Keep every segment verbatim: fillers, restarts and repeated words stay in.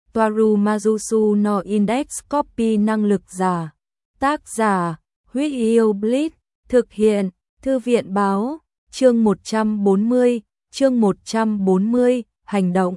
Toaru Mazusu no Index Copy năng lực giả. Tác giả, Huyết Yêu Blitz, thực hiện, Thư viện báo, chương một trăm bốn mươi, chương một trăm bốn mươi, hành động.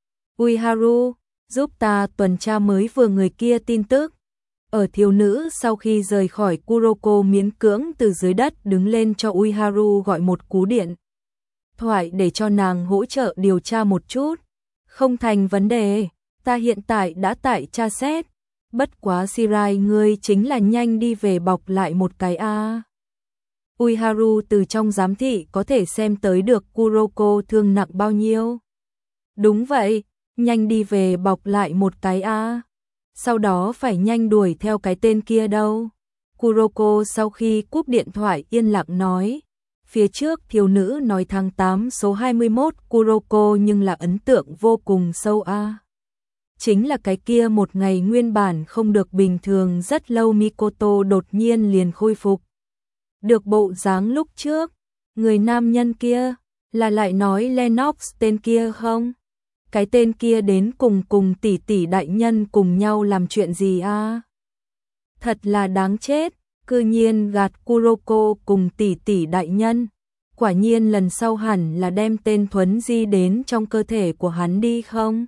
Uiharu, giúp ta tuần tra mới vừa người kia tin tức. Ở thiếu nữ sau khi rời khỏi Kuroko miễn cưỡng từ dưới đất đứng lên cho Uiharu gọi một cú điện thoại để cho nàng hỗ trợ điều tra một chút. Không thành vấn đề, ta hiện tại đã tại tra xét. Bất quá Shirai ngươi chính là nhanh đi về bọc lại một cái a. À. Uiharu từ trong giám thị có thể xem tới được Kuroko thương nặng bao nhiêu. Đúng vậy, nhanh đi về bọc lại một cái a. À. Sau đó phải nhanh đuổi theo cái tên kia đâu. Kuroko sau khi cúp điện thoại yên lặng nói. Phía trước thiếu nữ nói tháng tám số hai mươi mốt Kuroko nhưng là ấn tượng vô cùng sâu a. À. Chính là cái kia một ngày nguyên bản không được bình thường rất lâu Mikoto đột nhiên liền khôi phục. Được bộ dáng lúc trước, người nam nhân kia, là lại nói Lennox tên kia không? Cái tên kia đến cùng cùng tỷ tỷ đại nhân cùng nhau làm chuyện gì a? À? Thật là đáng chết, cư nhiên gạt Kuroko cùng tỷ tỷ đại nhân. Quả nhiên lần sau hẳn là đem tên Thuấn Di đến trong cơ thể của hắn đi không?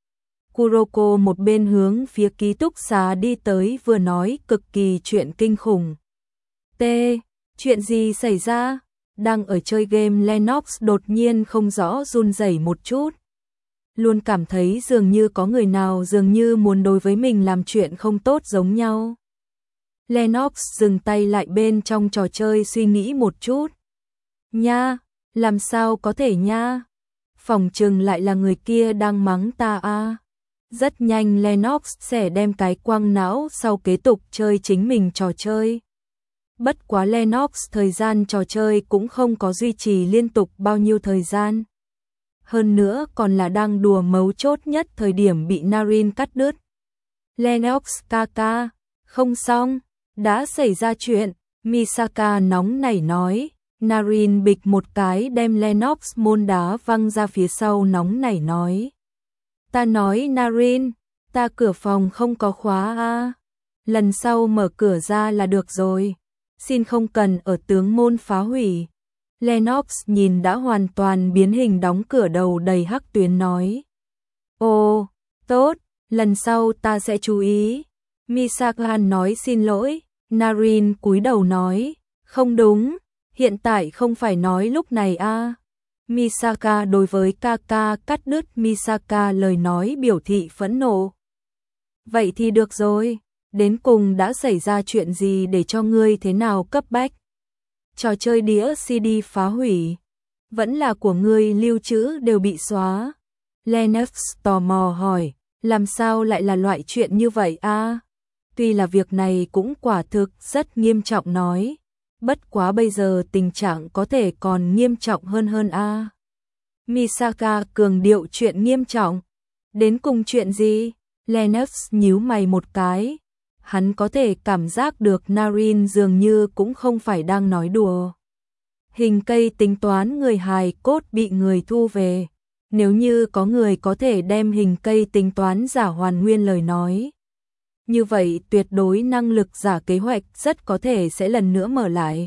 Kuroko một bên hướng phía ký túc xá đi tới vừa nói cực kỳ chuyện kinh khủng. T. Chuyện gì xảy ra? Đang ở chơi game Lennox đột nhiên không rõ run rẩy một chút. Luôn cảm thấy dường như có người nào dường như muốn đối với mình làm chuyện không tốt giống nhau. Lennox dừng tay lại bên trong trò chơi suy nghĩ một chút. Nha, làm sao có thể nha? Phòng trừng lại là người kia đang mắng ta a. À. Rất nhanh Lennox sẽ đem cái quăng não sau kế tục chơi chính mình trò chơi. Bất quá Lennox thời gian trò chơi cũng không có duy trì liên tục bao nhiêu thời gian. Hơn nữa còn là đang đùa mấu chốt nhất thời điểm bị Narin cắt đứt. Lennox ca ca, không xong, đã xảy ra chuyện, Misaka nóng nảy nói. Narin bịch một cái đem Lennox môn đá văng ra phía sau nóng nảy nói. Ta nói Narin, ta cửa phòng không có khóa a, à. Lần sau mở cửa ra là được rồi, xin không cần ở tướng môn phá hủy. Lennox nhìn đã hoàn toàn biến hình đóng cửa đầu đầy hắc tuyến nói. Ồ, tốt, lần sau ta sẽ chú ý. Misaka nói xin lỗi, Narin cúi đầu nói, không đúng, hiện tại không phải nói lúc này a. À. Misaka đối với Kaka cắt đứt Misaka lời nói biểu thị phẫn nộ. Vậy thì được rồi, đến cùng đã xảy ra chuyện gì để cho ngươi thế nào cấp bách? Trò chơi đĩa xê đê phá hủy, vẫn là của ngươi lưu trữ đều bị xóa. Lennox tò mò hỏi, làm sao lại là loại chuyện như vậy a? À? Tuy là việc này cũng quả thực rất nghiêm trọng nói. Bất quá bây giờ tình trạng có thể còn nghiêm trọng hơn hơn a. À. Misaka cường điệu chuyện nghiêm trọng. Đến cùng chuyện gì? Lennox nhíu mày một cái. Hắn có thể cảm giác được Narin dường như cũng không phải đang nói đùa. Hình cây tính toán người hài cốt bị người thu về. Nếu như có người có thể đem hình cây tính toán giả hoàn nguyên lời nói. Như vậy tuyệt đối năng lực giả kế hoạch rất có thể sẽ lần nữa mở lại.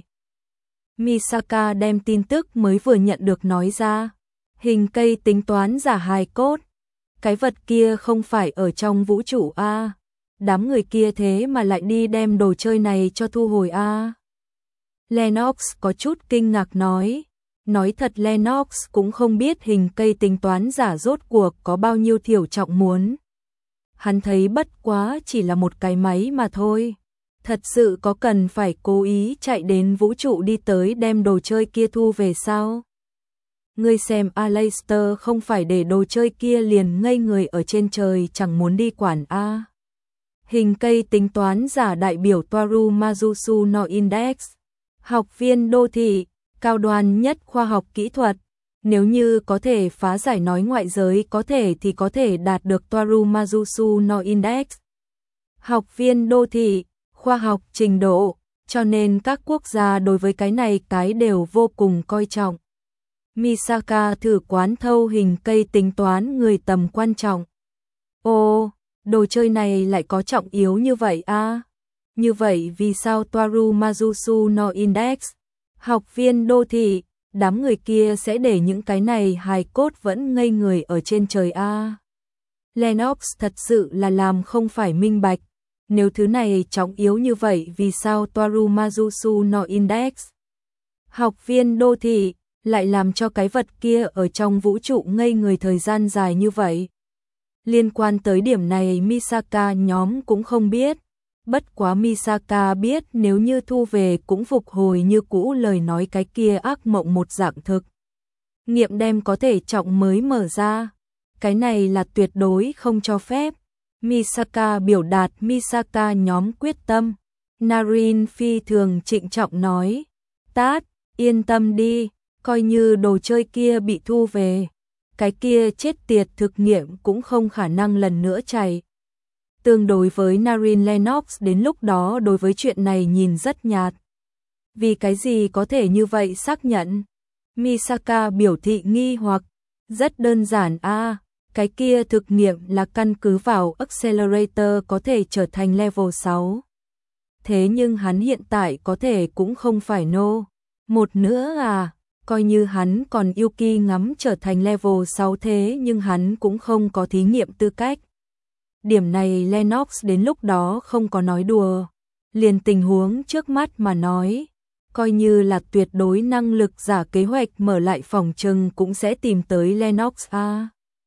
Misaka đem tin tức mới vừa nhận được nói ra. Hình cây tính toán giả hài cốt. Cái vật kia không phải ở trong vũ trụ a. À. Đám người kia thế mà lại đi đem đồ chơi này cho thu hồi a. À. Lennox có chút kinh ngạc nói. Nói thật Lennox cũng không biết hình cây tính toán giả rốt cuộc có bao nhiêu thiểu trọng muốn. Hắn thấy bất quá chỉ là một cái máy mà thôi. Thật sự có cần phải cố ý chạy đến vũ trụ đi tới đem đồ chơi kia thu về sao? Ngươi xem Aleister không phải để đồ chơi kia liền ngây người ở trên trời chẳng muốn đi quản a. À. Hình cây tính toán giả đại biểu Toaru Mazusu no Index. Học viên đô thị, cao đoan nhất khoa học kỹ thuật. Nếu như có thể phá giải nói ngoại giới có thể thì có thể đạt được Toaru Mazusu no Index. Học viên đô thị, khoa học trình độ, cho nên các quốc gia đối với cái này cái đều vô cùng coi trọng. Misaka thử quán thâu hình cây tính toán người tầm quan trọng. Ồ, Đồ chơi này lại có trọng yếu như vậy à? Như vậy vì sao Toaru Mazusu no Index, học viên đô thị, đám người kia sẽ để những cái này hài cốt vẫn ngây người ở trên trời a? À? Lennox thật sự là làm không phải minh bạch. Nếu thứ này trọng yếu như vậy vì sao Toaru Mazusu no Index, học viên đô thị, lại làm cho cái vật kia ở trong vũ trụ ngây người thời gian dài như vậy? Liên quan tới điểm này Misaka nhóm cũng không biết. Bất quá Misaka biết nếu như thu về cũng phục hồi như cũ lời nói cái kia ác mộng một dạng thực. Nghiệm đem có thể trọng mới mở ra. Cái này là tuyệt đối không cho phép. Misaka biểu đạt Misaka nhóm quyết tâm. Narin phi thường trịnh trọng nói. Tát, yên tâm đi, coi như đồ chơi kia bị thu về. Cái kia chết tiệt thực nghiệm cũng không khả năng lần nữa chạy. Tương đối với Narin, Lennox đến lúc đó đối với chuyện này nhìn rất nhạt. Vì cái gì có thể như vậy xác nhận? Misaka biểu thị nghi hoặc. Rất đơn giản a, à, cái kia thực nghiệm là căn cứ vào Accelerator có thể trở thành level sáu. Thế nhưng hắn hiện tại có thể cũng không phải nô. Một nữa à, coi như hắn còn Yuki ngắm trở thành level sáu thế nhưng hắn cũng không có thí nghiệm tư cách. Điểm này Lennox đến lúc đó không có nói đùa. Liền tình huống trước mắt mà nói, coi như là tuyệt đối năng lực giả kế hoạch mở lại phòng trừng cũng sẽ tìm tới Lennox a. À.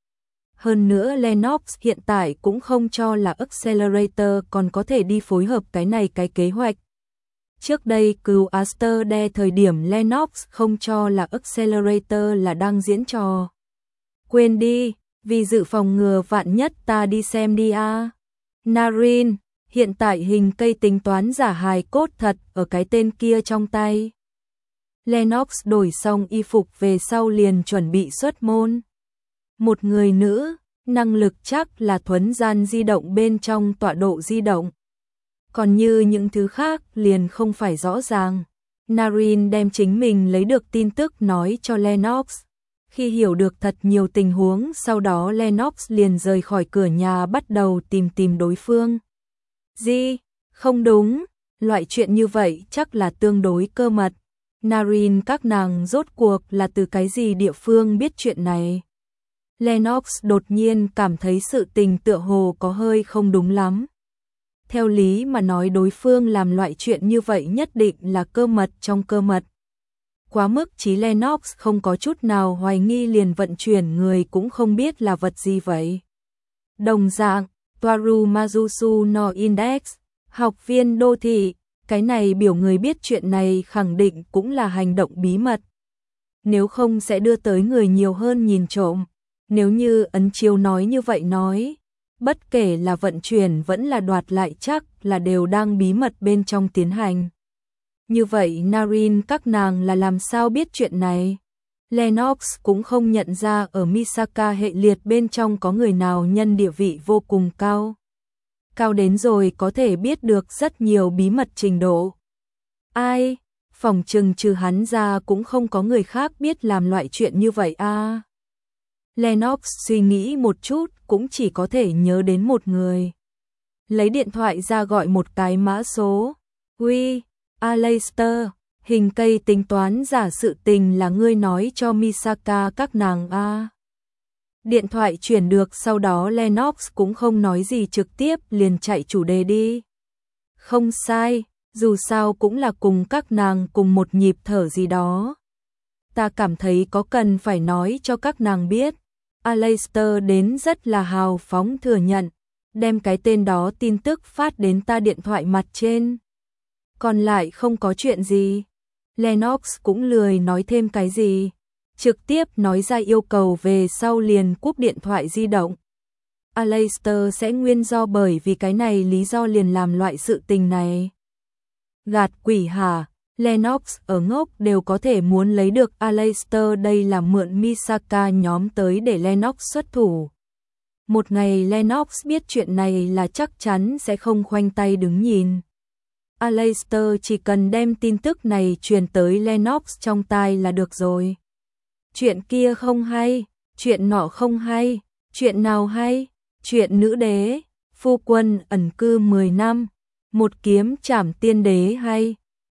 Hơn nữa Lennox hiện tại cũng không cho là Accelerator còn có thể đi phối hợp cái này cái kế hoạch. Trước đây cứu Aster thời điểm Lennox không cho là Accelerator là đang diễn trò. Quên đi, vì dự phòng ngừa vạn nhất ta đi xem đi a. À. Narin, hiện tại hình cây tính toán giả hài cốt thật ở cái tên kia trong tay. Lennox đổi xong y phục về sau liền chuẩn bị xuất môn. Một người nữ, năng lực chắc là thuấn gian di động bên trong tọa độ di động. Còn như những thứ khác liền không phải rõ ràng. Narin đem chính mình lấy được tin tức nói cho Lennox. Khi hiểu được thật nhiều tình huống, sau đó Lennox liền rời khỏi cửa nhà bắt đầu tìm tìm đối phương. Gì? Không đúng, loại chuyện như vậy chắc là tương đối cơ mật. Narin các nàng rốt cuộc là từ cái gì địa phương biết chuyện này? Lennox đột nhiên cảm thấy sự tình tựa hồ có hơi không đúng lắm. Theo lý mà nói đối phương làm loại chuyện như vậy nhất định là cơ mật trong cơ mật. Quá mức chí Lennox không có chút nào hoài nghi liền vận chuyển người cũng không biết là vật gì vậy. Đồng dạng, Toaru Mazusu no Index, học viên đô thị, cái này biểu người biết chuyện này khẳng định cũng là hành động bí mật. Nếu không sẽ đưa tới người nhiều hơn nhìn trộm. Nếu như ấn chiếu nói như vậy nói, bất kể là vận chuyển vẫn là đoạt lại chắc là đều đang bí mật bên trong tiến hành. Như vậy Narin các nàng là làm sao biết chuyện này? Lennox cũng không nhận ra ở Misaka hệ liệt bên trong có người nào nhân địa vị vô cùng cao. Cao đến rồi có thể biết được rất nhiều bí mật trình độ. Ai? Phòng trừng trừ hắn ra cũng không có người khác biết làm loại chuyện như vậy a. À. Lennox suy nghĩ một chút cũng chỉ có thể nhớ đến một người. Lấy điện thoại ra gọi một cái mã số. Uy, Aleister, hình cây tính toán giả sự tình là ngươi nói cho Misaka các nàng a. À. Điện thoại chuyển được sau đó Lennox cũng không nói gì trực tiếp liền chạy chủ đề đi. Không sai, dù sao cũng là cùng các nàng cùng một nhịp thở gì đó. Ta cảm thấy có cần phải nói cho các nàng biết. Aleister đến rất là hào phóng thừa nhận, đem cái tên đó tin tức phát đến ta điện thoại mặt trên. Còn lại không có chuyện gì. Lennox cũng lười nói thêm cái gì, trực tiếp nói ra yêu cầu về sau liền cúp điện thoại di động. Aleister sẽ nguyên do bởi vì cái này lý do liền làm loại sự tình này. Gạt quỷ hả? Lennox ở ngốc đều có thể muốn lấy được Aleister, đây là mượn Misaka nhóm tới để Lennox xuất thủ. Một ngày Lennox biết chuyện này là chắc chắn sẽ không khoanh tay đứng nhìn. Aleister chỉ cần đem tin tức này truyền tới Lennox trong tai là được rồi. Chuyện kia không hay, chuyện nọ không hay, chuyện nào hay, chuyện nữ đế, phu quân ẩn cư mười năm, một kiếm trảm tiên đế hay